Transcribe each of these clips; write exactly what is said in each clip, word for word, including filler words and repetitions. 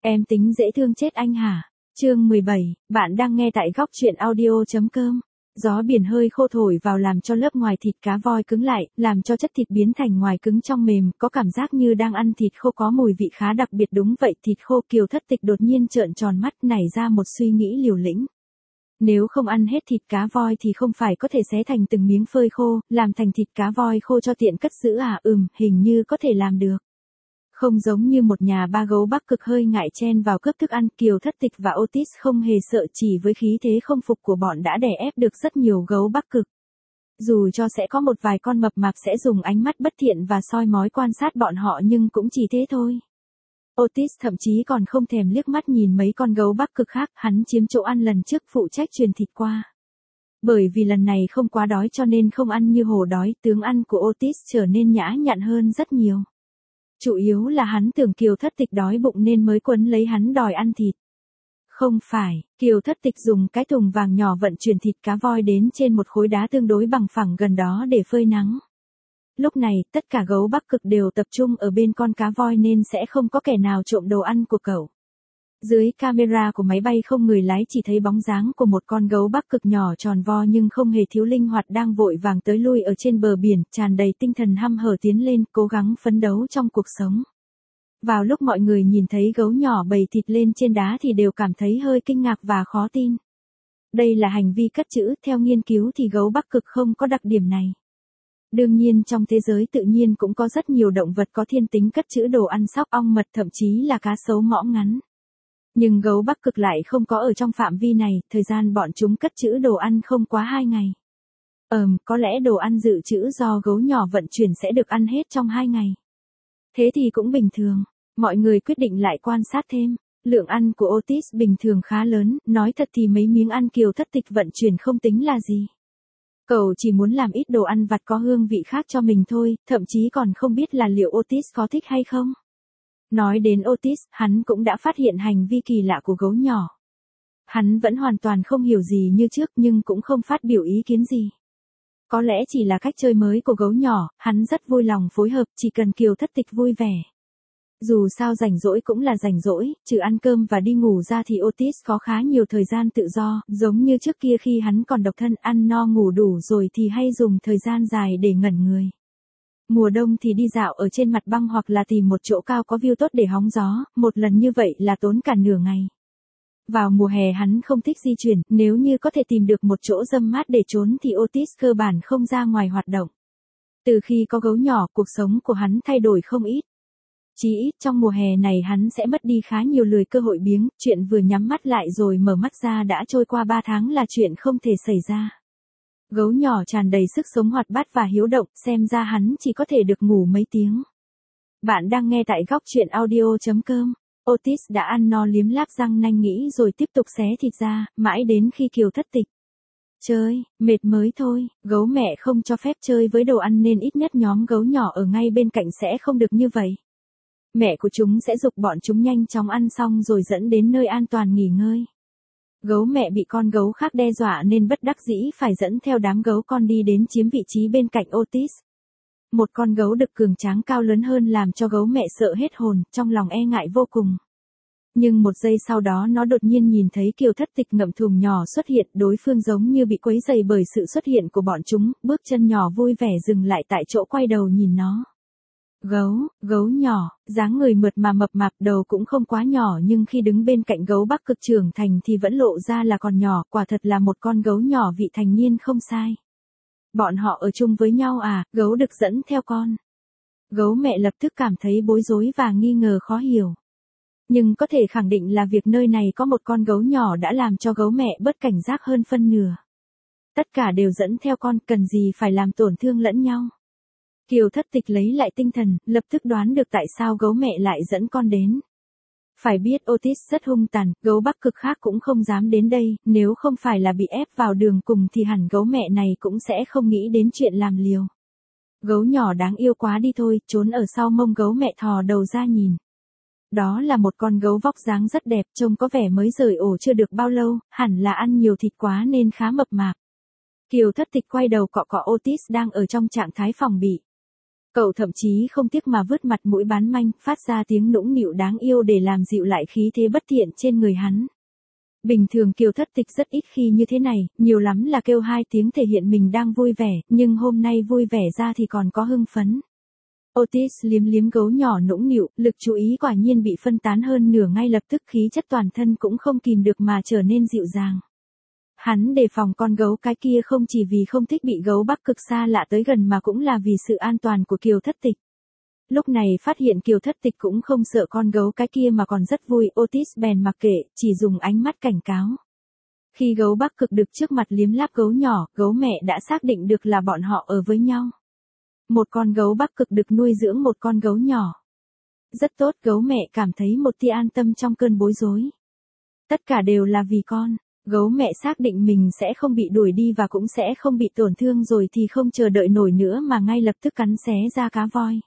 Em tính dễ thương chết anh hả? Chương mười bảy, bạn đang nghe tại góc truyện audio.com. Gió biển hơi khô thổi vào làm cho lớp ngoài thịt cá voi cứng lại, làm cho chất thịt biến thành ngoài cứng trong mềm, có cảm giác như đang ăn thịt khô có mùi vị khá đặc biệt. Đúng vậy, thịt khô. Kiều Thất Tịch đột nhiên trợn tròn mắt, nảy ra một suy nghĩ liều lĩnh. Nếu không ăn hết thịt cá voi thì không phải có thể xé thành từng miếng phơi khô, làm thành thịt cá voi khô cho tiện cất giữ à? Ừm, hình như có thể làm được. Không giống như một nhà ba gấu Bắc Cực hơi ngại chen vào cướp thức ăn, Kiều Thất Tịch và Otis không hề sợ, chỉ với khí thế không phục của bọn đã đè ép được rất nhiều gấu Bắc Cực. Dù cho sẽ có một vài con mập mạp sẽ dùng ánh mắt bất thiện và soi mói quan sát bọn họ nhưng cũng chỉ thế thôi. Otis thậm chí còn không thèm liếc mắt nhìn mấy con gấu Bắc Cực khác, hắn chiếm chỗ ăn lần trước phụ trách truyền thịt qua. Bởi vì lần này không quá đói cho nên không ăn như hổ đói, tướng ăn của Otis trở nên nhã nhặn hơn rất nhiều. Chủ yếu là hắn tưởng Kiều Thất Tịch đói bụng nên mới quấn lấy hắn đòi ăn thịt. Không phải, Kiều Thất Tịch dùng cái thùng vàng nhỏ vận chuyển thịt cá voi đến trên một khối đá tương đối bằng phẳng gần đó để phơi nắng. Lúc này, tất cả gấu Bắc Cực đều tập trung ở bên con cá voi nên sẽ không có kẻ nào trộm đồ ăn của cậu. Dưới camera của máy bay không người lái chỉ thấy bóng dáng của một con gấu Bắc Cực nhỏ tròn vo nhưng không hề thiếu linh hoạt đang vội vàng tới lui ở trên bờ biển, tràn đầy tinh thần hăm hở tiến lên, cố gắng phấn đấu trong cuộc sống. Vào lúc mọi người nhìn thấy gấu nhỏ bầy thịt lên trên đá thì đều cảm thấy hơi kinh ngạc và khó tin. Đây là hành vi cất trữ, theo nghiên cứu thì gấu Bắc Cực không có đặc điểm này. Đương nhiên trong thế giới tự nhiên cũng có rất nhiều động vật có thiên tính cất trữ đồ ăn, sóc, ong mật, thậm chí là cá sấu mõm ngắn. Nhưng gấu Bắc Cực lại không có ở trong phạm vi này, thời gian bọn chúng cất trữ đồ ăn không quá hai ngày. Ờm, có lẽ đồ ăn dự trữ do gấu nhỏ vận chuyển sẽ được ăn hết trong hai ngày. Thế thì cũng bình thường, mọi người quyết định lại quan sát thêm. Lượng ăn của Otis bình thường khá lớn, nói thật thì mấy miếng ăn Kiều Thất Tịch vận chuyển không tính là gì. Cậu chỉ muốn làm ít đồ ăn vặt có hương vị khác cho mình thôi, thậm chí còn không biết là liệu Otis có thích hay không. Nói đến Otis, hắn cũng đã phát hiện hành vi kỳ lạ của gấu nhỏ. Hắn vẫn hoàn toàn không hiểu gì như trước nhưng cũng không phát biểu ý kiến gì. Có lẽ chỉ là cách chơi mới của gấu nhỏ, hắn rất vui lòng phối hợp, chỉ cần Kiều Thất Tịch vui vẻ. Dù sao rảnh rỗi cũng là rảnh rỗi, trừ ăn cơm và đi ngủ ra thì Otis có khá nhiều thời gian tự do, giống như trước kia khi hắn còn độc thân, ăn no ngủ đủ rồi thì hay dùng thời gian dài để ngẩn người. Mùa đông thì đi dạo ở trên mặt băng hoặc là tìm một chỗ cao có view tốt để hóng gió, một lần như vậy là tốn cả nửa ngày. Vào mùa hè hắn không thích di chuyển, nếu như có thể tìm được một chỗ râm mát để trốn thì Otis cơ bản không ra ngoài hoạt động. Từ khi có gấu nhỏ, cuộc sống của hắn thay đổi không ít. Chỉ ít trong mùa hè này hắn sẽ mất đi khá nhiều lười cơ hội biếng, chuyện vừa nhắm mắt lại rồi mở mắt ra đã trôi qua ba tháng là chuyện không thể xảy ra. Gấu nhỏ tràn đầy sức sống hoạt bát và hiếu động, xem ra hắn chỉ có thể được ngủ mấy tiếng. Bạn đang nghe tại góc truyện audio.com. Otis đã ăn no liếm láp răng nanh nghĩ rồi tiếp tục xé thịt ra, mãi đến khi Kiều Thất Tịch chơi, mệt mới thôi, gấu mẹ không cho phép chơi với đồ ăn nên ít nhất nhóm gấu nhỏ ở ngay bên cạnh sẽ không được như vậy. Mẹ của chúng sẽ giục bọn chúng nhanh chóng ăn xong rồi dẫn đến nơi an toàn nghỉ ngơi. Gấu mẹ bị con gấu khác đe dọa nên bất đắc dĩ phải dẫn theo đám gấu con đi đến chiếm vị trí bên cạnh Otis. Một con gấu đực cường tráng cao lớn hơn làm cho gấu mẹ sợ hết hồn, trong lòng e ngại vô cùng. Nhưng một giây sau đó nó đột nhiên nhìn thấy Kiều Thất Tịch ngậm thùng nhỏ xuất hiện, đối phương giống như bị quấy rầy bởi sự xuất hiện của bọn chúng, bước chân nhỏ vui vẻ dừng lại tại chỗ quay đầu nhìn nó. Gấu, gấu nhỏ, dáng người mượt mà mập mạp, đầu cũng không quá nhỏ nhưng khi đứng bên cạnh gấu Bắc Cực trưởng thành thì vẫn lộ ra là còn nhỏ, quả thật là một con gấu nhỏ vị thành niên không sai. Bọn họ ở chung với nhau à? Gấu đực dẫn theo con. Gấu mẹ lập tức cảm thấy bối rối và nghi ngờ khó hiểu. Nhưng có thể khẳng định là việc nơi này có một con gấu nhỏ đã làm cho gấu mẹ bớt cảnh giác hơn phân nửa. Tất cả đều dẫn theo con, cần gì phải làm tổn thương lẫn nhau. Kiều Thất Tịch lấy lại tinh thần, lập tức đoán được tại sao gấu mẹ lại dẫn con đến. Phải biết Otis rất hung tàn, gấu Bắc Cực khác cũng không dám đến đây, nếu không phải là bị ép vào đường cùng thì hẳn gấu mẹ này cũng sẽ không nghĩ đến chuyện làm liều. Gấu nhỏ đáng yêu quá đi thôi, trốn ở sau mông gấu mẹ thò đầu ra nhìn. Đó là một con gấu vóc dáng rất đẹp, trông có vẻ mới rời ổ chưa được bao lâu, hẳn là ăn nhiều thịt quá nên khá mập mạp. Kiều Thất Tịch quay đầu cọ cọ Otis đang ở trong trạng thái phòng bị. Cậu thậm chí không tiếc mà vứt mặt mũi bán manh, phát ra tiếng nũng nịu đáng yêu để làm dịu lại khí thế bất thiện trên người hắn. Bình thường Kiều Thất Tịch rất ít khi như thế này, nhiều lắm là kêu hai tiếng thể hiện mình đang vui vẻ, nhưng hôm nay vui vẻ ra thì còn có hưng phấn. Otis liếm liếm gấu nhỏ nũng nịu, lực chú ý quả nhiên bị phân tán hơn nửa, ngay lập tức khí chất toàn thân cũng không kìm được mà trở nên dịu dàng. Hắn đề phòng con gấu cái kia không chỉ vì không thích bị gấu Bắc Cực xa lạ tới gần mà cũng là vì sự an toàn của Kiều Thất Tịch. Lúc này phát hiện Kiều Thất Tịch cũng không sợ con gấu cái kia mà còn rất vui, Otis bèn mặc kệ, chỉ dùng ánh mắt cảnh cáo. Khi gấu Bắc Cực được trước mặt liếm láp gấu nhỏ, gấu mẹ đã xác định được là bọn họ ở với nhau. Một con gấu Bắc Cực được nuôi dưỡng một con gấu nhỏ. Rất tốt, gấu mẹ cảm thấy một tia an tâm trong cơn bối rối. Tất cả đều là vì con. Gấu mẹ xác định mình sẽ không bị đuổi đi và cũng sẽ không bị tổn thương rồi thì không chờ đợi nổi nữa mà ngay lập tức cắn xé ra cá voi.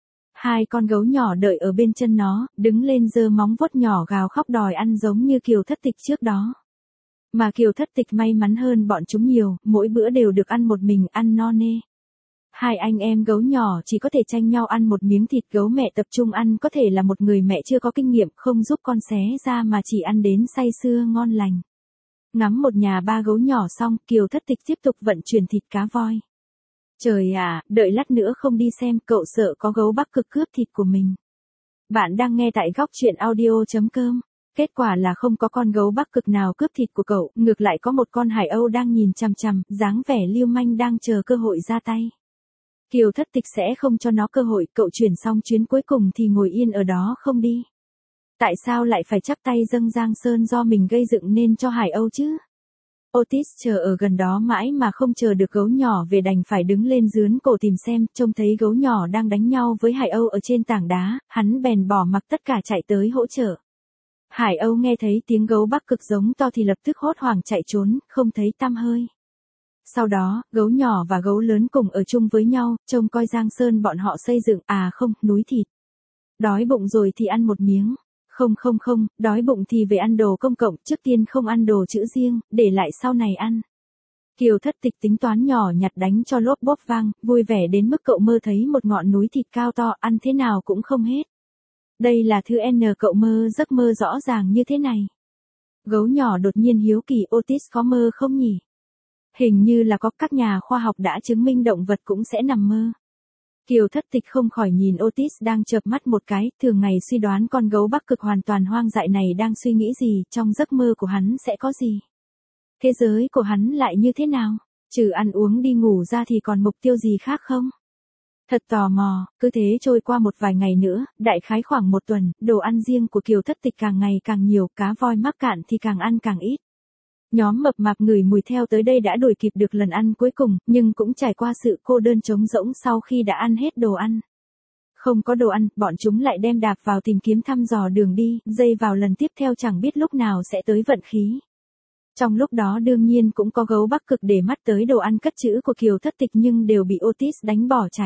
Hai con gấu nhỏ đợi ở bên chân nó, đứng lên giơ móng vuốt nhỏ gào khóc đòi ăn giống như Kiều Thất Tịch trước đó. Mà Kiều Thất Tịch may mắn hơn bọn chúng nhiều, mỗi bữa đều được ăn một mình, ăn no nê. Hai anh em gấu nhỏ chỉ có thể tranh nhau ăn một miếng thịt, gấu mẹ tập trung ăn, có thể là một người mẹ chưa có kinh nghiệm, không giúp con xé ra mà chỉ ăn đến say sưa ngon lành. Ngắm một nhà ba gấu nhỏ xong, Kiều Thất Tịch tiếp tục vận chuyển thịt cá voi. Trời à, đợi lát nữa không đi xem, cậu sợ có gấu Bắc Cực cướp thịt của mình. Bạn đang nghe tại góc truyện audio chấm com. Kết quả là không có con gấu Bắc Cực nào cướp thịt của cậu, ngược lại có một con hải âu đang nhìn chằm chằm, dáng vẻ lưu manh đang chờ cơ hội ra tay. Kiều Thất Tịch sẽ không cho nó cơ hội, cậu chuyển xong chuyến cuối cùng thì ngồi yên ở đó không đi. Tại sao lại phải chắp tay dâng Giang Sơn do mình gây dựng nên cho hải âu chứ? Otis chờ ở gần đó mãi mà không chờ được gấu nhỏ về, đành phải đứng lên dướn cổ tìm xem, trông thấy gấu nhỏ đang đánh nhau với hải âu ở trên tảng đá, hắn bèn bỏ mặc tất cả chạy tới hỗ trợ. Hải âu nghe thấy tiếng gấu Bắc Cực giống to thì lập tức hốt hoảng chạy trốn, không thấy tăm hơi. Sau đó, gấu nhỏ và gấu lớn cùng ở chung với nhau, trông coi Giang Sơn bọn họ xây dựng, à không, núi thịt. Đói bụng rồi thì ăn một miếng. Không không không, đói bụng thì về ăn đồ công cộng, trước tiên không ăn đồ chữ riêng, để lại sau này ăn. Kiều Thất Tịch tính toán nhỏ nhặt đánh cho lốp bốp vang, vui vẻ đến mức cậu mơ thấy một ngọn núi thịt cao to, ăn thế nào cũng không hết. Đây là thứ N cậu mơ giấc mơ rõ ràng như thế này. Gấu nhỏ đột nhiên hiếu kỳ, Otis có mơ không nhỉ? Hình như là có, các nhà khoa học đã chứng minh động vật cũng sẽ nằm mơ. Kiều Thất Tịch không khỏi nhìn Otis đang chợp mắt một cái, thường ngày suy đoán con gấu Bắc Cực hoàn toàn hoang dại này đang suy nghĩ gì, trong giấc mơ của hắn sẽ có gì. Thế giới của hắn lại như thế nào, trừ ăn uống đi ngủ ra thì còn mục tiêu gì khác không? Thật tò mò, cứ thế trôi qua một vài ngày nữa, đại khái khoảng một tuần, đồ ăn riêng của Kiều Thất Tịch càng ngày càng nhiều, cá voi mắc cạn thì càng ăn càng ít. Nhóm mập mạp ngửi mùi theo tới đây đã đuổi kịp được lần ăn cuối cùng, nhưng cũng trải qua sự cô đơn trống rỗng sau khi đã ăn hết đồ ăn. Không có đồ ăn, bọn chúng lại đem đạp vào tìm kiếm thăm dò đường đi, dây vào lần tiếp theo chẳng biết lúc nào sẽ tới vận khí. Trong lúc đó đương nhiên cũng có gấu Bắc Cực để mắt tới đồ ăn cất trữ của Kiều Thất Tịch nhưng đều bị Otis đánh bỏ chạy.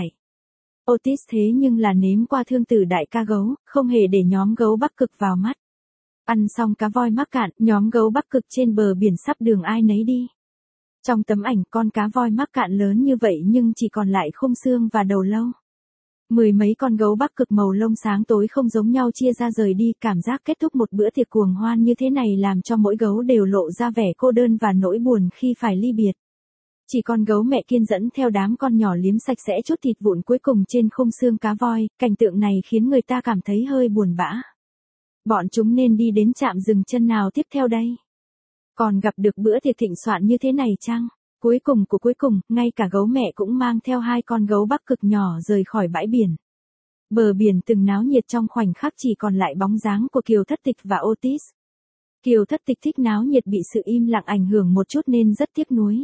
Otis thế nhưng là nếm qua thương tử đại ca gấu, không hề để nhóm gấu Bắc Cực vào mắt. Ăn xong cá voi mắc cạn, nhóm gấu Bắc Cực trên bờ biển sắp đường ai nấy đi. Trong tấm ảnh con cá voi mắc cạn lớn như vậy nhưng chỉ còn lại khung xương và đầu lâu. Mười mấy con gấu Bắc Cực màu lông sáng tối không giống nhau chia ra rời đi, cảm giác kết thúc một bữa tiệc cuồng hoan như thế này làm cho mỗi gấu đều lộ ra vẻ cô đơn và nỗi buồn khi phải ly biệt. Chỉ con gấu mẹ kiên dẫn theo đám con nhỏ liếm sạch sẽ chút thịt vụn cuối cùng trên khung xương cá voi, cảnh tượng này khiến người ta cảm thấy hơi buồn bã. Bọn chúng nên đi đến trạm dừng chân nào tiếp theo đây? Còn gặp được bữa tiệc thịnh soạn như thế này chăng? Cuối cùng của cuối cùng, ngay cả gấu mẹ cũng mang theo hai con gấu Bắc Cực nhỏ rời khỏi bãi biển. Bờ biển từng náo nhiệt trong khoảnh khắc chỉ còn lại bóng dáng của Kiều Thất Tịch và Otis. Kiều Thất Tịch thích náo nhiệt bị sự im lặng ảnh hưởng một chút nên rất tiếc nuối.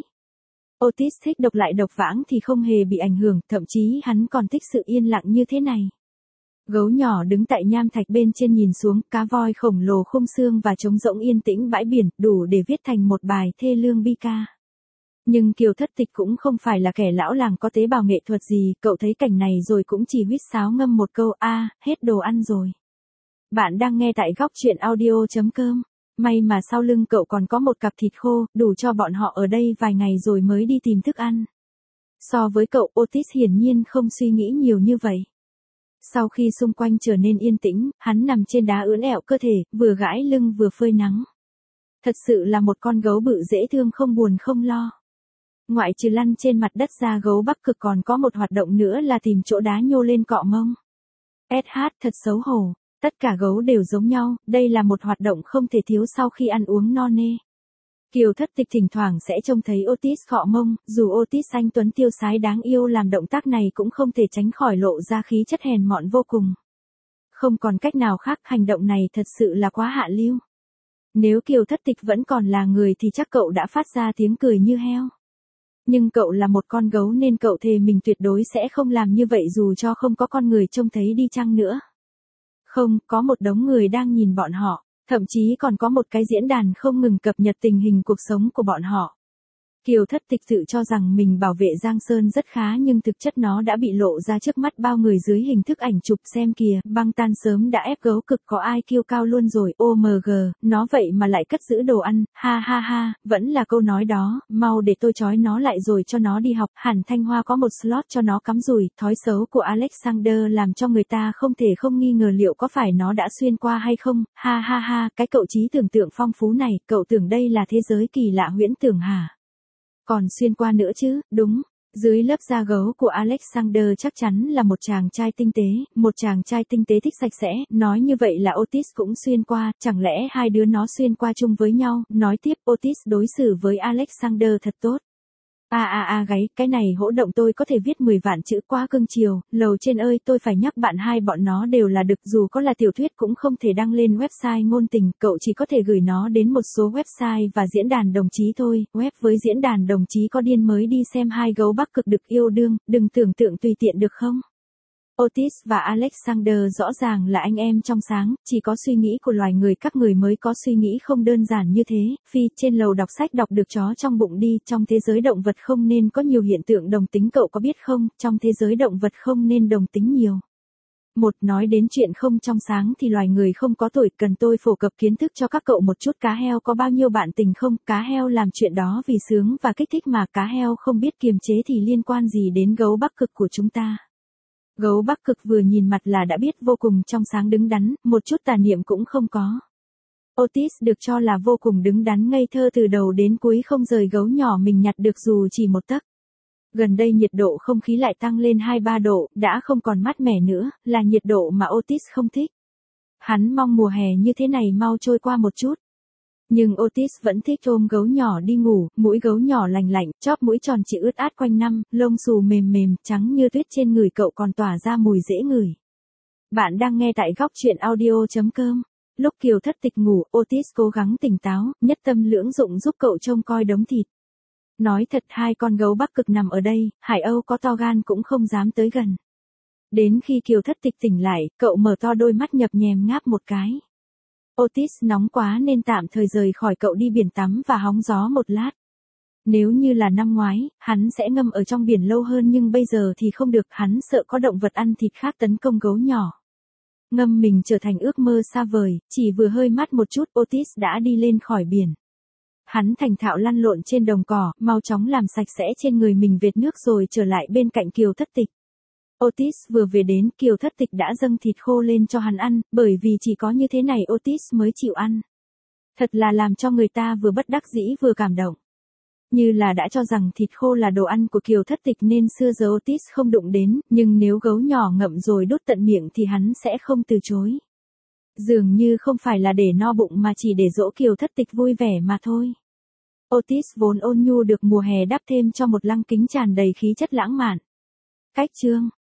Otis thích độc lại độc vãng thì không hề bị ảnh hưởng, thậm chí hắn còn thích sự yên lặng như thế này. Gấu nhỏ đứng tại nham thạch bên trên nhìn xuống, cá voi khổng lồ khung xương và trống rỗng yên tĩnh bãi biển, đủ để viết thành một bài thê lương bi ca. Nhưng Kiều Thất Tịch cũng không phải là kẻ lão làng có tế bào nghệ thuật gì, cậu thấy cảnh này rồi cũng chỉ huýt sáo ngâm một câu, a, hết đồ ăn rồi. Bạn đang nghe tại góc truyện audio chấm com. May mà sau lưng cậu còn có một cặp thịt khô, đủ cho bọn họ ở đây vài ngày rồi mới đi tìm thức ăn. So với cậu, Otis hiển nhiên không suy nghĩ nhiều như vậy. Sau khi xung quanh trở nên yên tĩnh, hắn nằm trên đá ưỡn ẹo cơ thể, vừa gãi lưng vừa phơi nắng. Thật sự là một con gấu bự dễ thương không buồn không lo. Ngoại trừ lăn trên mặt đất ra, gấu Bắc Cực còn có một hoạt động nữa là tìm chỗ đá nhô lên cọ mông. ét hát thật xấu hổ, tất cả gấu đều giống nhau, đây là một hoạt động không thể thiếu sau khi ăn uống no nê. Kiều Thất Tịch thỉnh thoảng sẽ trông thấy Otis cọ mông, dù Otis anh tuấn tiêu sái đáng yêu làm động tác này cũng không thể tránh khỏi lộ ra khí chất hèn mọn vô cùng. Không còn cách nào khác, hành động này thật sự là quá hạ lưu. Nếu Kiều Thất Tịch vẫn còn là người thì chắc cậu đã phát ra tiếng cười như heo. Nhưng cậu là một con gấu nên cậu thề mình tuyệt đối sẽ không làm như vậy dù cho không có con người trông thấy đi chăng nữa. Không, có một đống người đang nhìn bọn họ, thậm chí còn có một cái diễn đàn không ngừng cập nhật tình hình cuộc sống của bọn họ. Kiều Thất Tịch tự cho rằng mình bảo vệ Giang Sơn rất khá nhưng thực chất nó đã bị lộ ra trước mắt bao người dưới hình thức ảnh chụp. Xem kìa, băng tan sớm đã ép gấu cực có ai kiêu cao luôn rồi. ô em giê, nó vậy mà lại cất giữ đồ ăn, ha ha ha, vẫn là câu nói đó, mau để tôi trói nó lại rồi cho nó đi học. Hàn Thanh Hoa có một slot cho nó cắm rùi. Thói xấu của Alexander làm cho người ta không thể không nghi ngờ liệu có phải nó đã xuyên qua hay không. Ha ha ha, cái cậu trí tưởng tượng phong phú này, cậu tưởng đây là thế giới kỳ lạ huyễn tưởng hả? Còn xuyên qua nữa chứ, đúng. Dưới lớp da gấu của Alexander chắc chắn là một chàng trai tinh tế, một chàng trai tinh tế thích sạch sẽ. Nói như vậy là Otis cũng xuyên qua, chẳng lẽ hai đứa nó xuyên qua chung với nhau. Nói tiếp, Otis đối xử với Alexander thật tốt. À à à gáy, cái này hỗ động tôi có thể viết mười vạn chữ, quá cưng chiều. Lầu trên ơi, tôi phải nhắc bạn hai bọn nó đều là đực, dù có là tiểu thuyết cũng không thể đăng lên website ngôn tình, cậu chỉ có thể gửi nó đến một số website và diễn đàn đồng chí thôi. Web với diễn đàn đồng chí có điên mới đi xem hai gấu Bắc Cực đực yêu đương, đừng tưởng tượng tùy tiện được không? Otis và Alexander rõ ràng là anh em trong sáng, chỉ có suy nghĩ của loài người các người mới có suy nghĩ không đơn giản như thế. Phi, trên lầu đọc sách đọc được chó trong bụng đi, trong thế giới động vật không nên có nhiều hiện tượng đồng tính, cậu có biết không, trong thế giới động vật không nên đồng tính nhiều. Một, nói đến chuyện không trong sáng thì loài người không có tuổi, cần tôi phổ cập kiến thức cho các cậu một chút. Cá heo có bao nhiêu bạn tình không? Cá heo làm chuyện đó vì sướng và kích thích mà, cá heo không biết kiềm chế thì liên quan gì đến gấu Bắc Cực của chúng ta? Gấu Bắc Cực vừa nhìn mặt là đã biết vô cùng trong sáng đứng đắn, một chút tà niệm cũng không có. Otis được cho là vô cùng đứng đắn ngây thơ từ đầu đến cuối, không rời gấu nhỏ mình nhặt được dù chỉ một tấc. Gần đây nhiệt độ không khí lại tăng lên hai ba độ, đã không còn mát mẻ nữa, là nhiệt độ mà Otis không thích. Hắn mong mùa hè như thế này mau trôi qua một chút. Nhưng Otis vẫn thích ôm gấu nhỏ đi ngủ, mũi gấu nhỏ lành lạnh, chóp mũi tròn chỉ ướt át quanh năm, lông xù mềm mềm, trắng như tuyết trên người cậu còn tỏa ra mùi dễ ngửi. Bạn đang nghe tại góc truyện audio chấm com. Lúc Kiều Thất Tịch ngủ, Otis cố gắng tỉnh táo, nhất tâm lưỡng dụng giúp cậu trông coi đống thịt. Nói thật, hai con gấu Bắc Cực nằm ở đây, Hải Âu có to gan cũng không dám tới gần. Đến khi Kiều Thất Tịch tỉnh lại, cậu mở to đôi mắt nhập nhèm ngáp một cái. Otis nóng quá nên tạm thời rời khỏi cậu đi biển tắm và hóng gió một lát. Nếu như là năm ngoái, hắn sẽ ngâm ở trong biển lâu hơn nhưng bây giờ thì không được, hắn sợ có động vật ăn thịt khác tấn công gấu nhỏ. Ngâm mình trở thành ước mơ xa vời, chỉ vừa hơi mát một chút Otis đã đi lên khỏi biển. Hắn thành thạo lăn lộn trên đồng cỏ, mau chóng làm sạch sẽ trên người mình vệt nước rồi trở lại bên cạnh Kiều Thất Tịch. Otis vừa về đến, Kiều Thất Tịch đã dâng thịt khô lên cho hắn ăn, bởi vì chỉ có như thế này Otis mới chịu ăn. Thật là làm cho người ta vừa bất đắc dĩ vừa cảm động. Như là đã cho rằng thịt khô là đồ ăn của Kiều Thất Tịch nên xưa giờ Otis không đụng đến, nhưng nếu gấu nhỏ ngậm rồi đút tận miệng thì hắn sẽ không từ chối. Dường như không phải là để no bụng mà chỉ để dỗ Kiều Thất Tịch vui vẻ mà thôi. Otis vốn ôn nhu được mùa hè đắp thêm cho một lăng kính tràn đầy khí chất lãng mạn. Cách chương